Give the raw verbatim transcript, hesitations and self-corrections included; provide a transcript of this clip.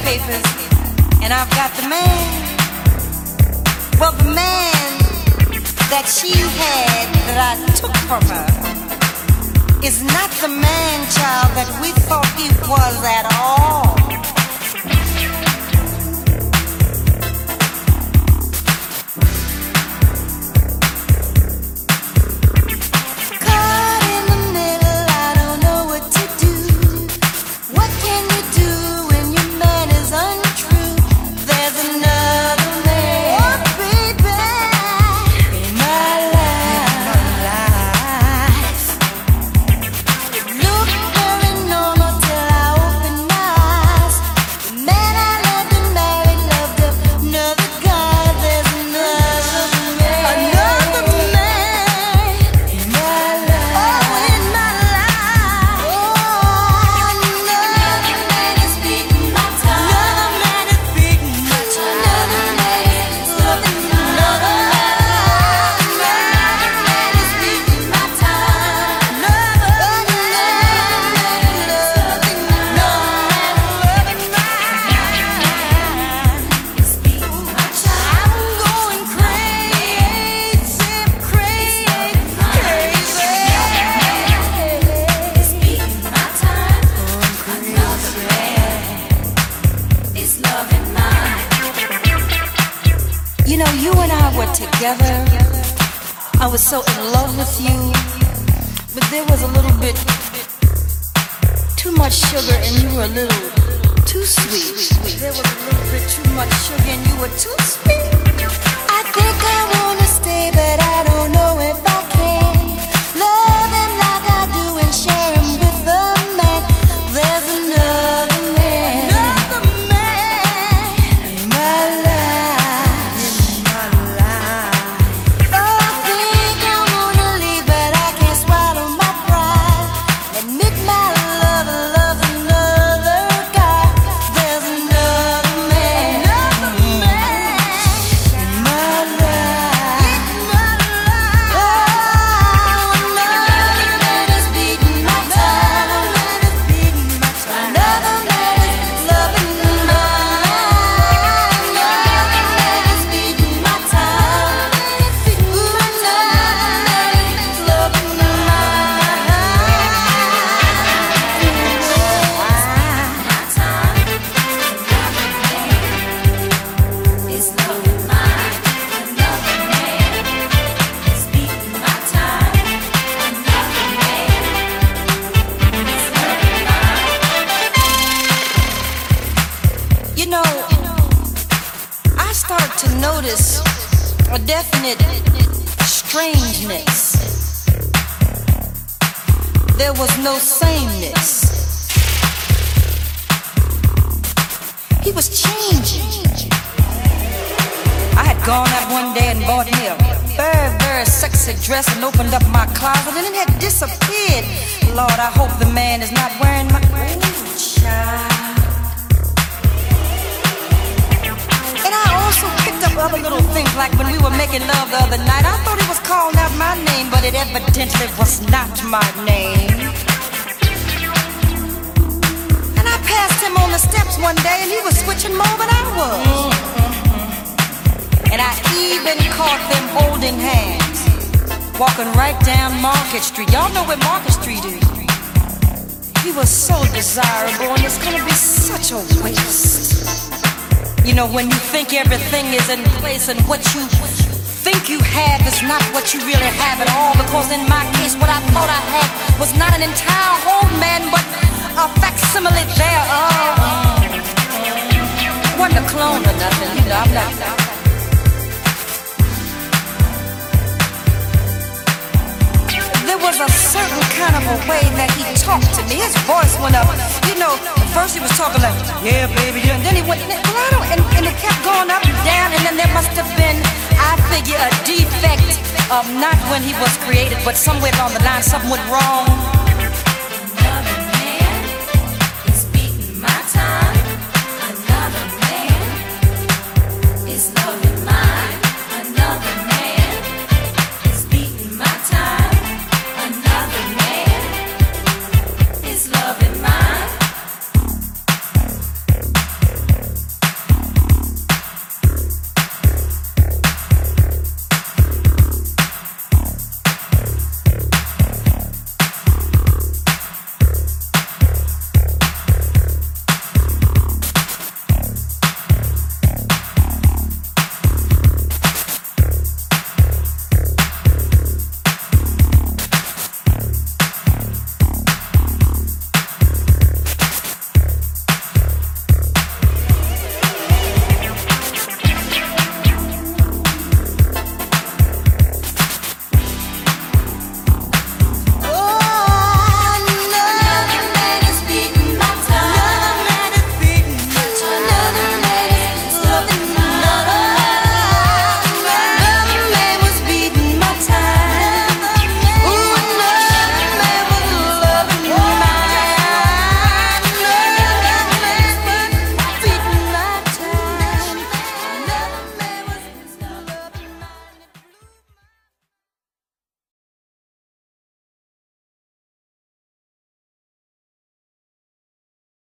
papers, and I've got the man. Well, the man that she had that I took from her is not the man, child, that we thought he was at all. Together, I was so in love with you, but there was a little bit too much sugar and you were a little too sweet. There was a little bit too much sugar and you were too sweet. I think I wanna stay, but I don't know if I can. Love him like I do and share him with the man. There's another man, another man in my life. A definite strangeness. There was no sameness. He was changing. I had gone out one day and bought me a very, very sexy dress and opened up my closet and it had disappeared. Lord, I hope the man is not wearing my oh, child. Also picked up other little things like when we were making love the other night. I thought he was calling out my name, but it evidently was not my name. And I passed him on the steps one day and he was switching more than I was. And I even caught them holding hands, walking right down Market Street. Y'all know where Market Street is. He was so desirable and it's gonna be such a waste. You know, when you think everything is in place and what you think you have is not what you really have at all. Because in my case, what I thought I had was not an entire whole man, but a facsimile thereof. Wasn't a clone or nothing, you know, I'm not. There was a certain kind of a way that he talked to me. His voice went up. You know, at first he was talking like, yeah, baby, yeah. And then he went, and, and, and it kept going up and down. And then there must have been, I figure, a defect of not when he was created, but somewhere along the line, something went wrong.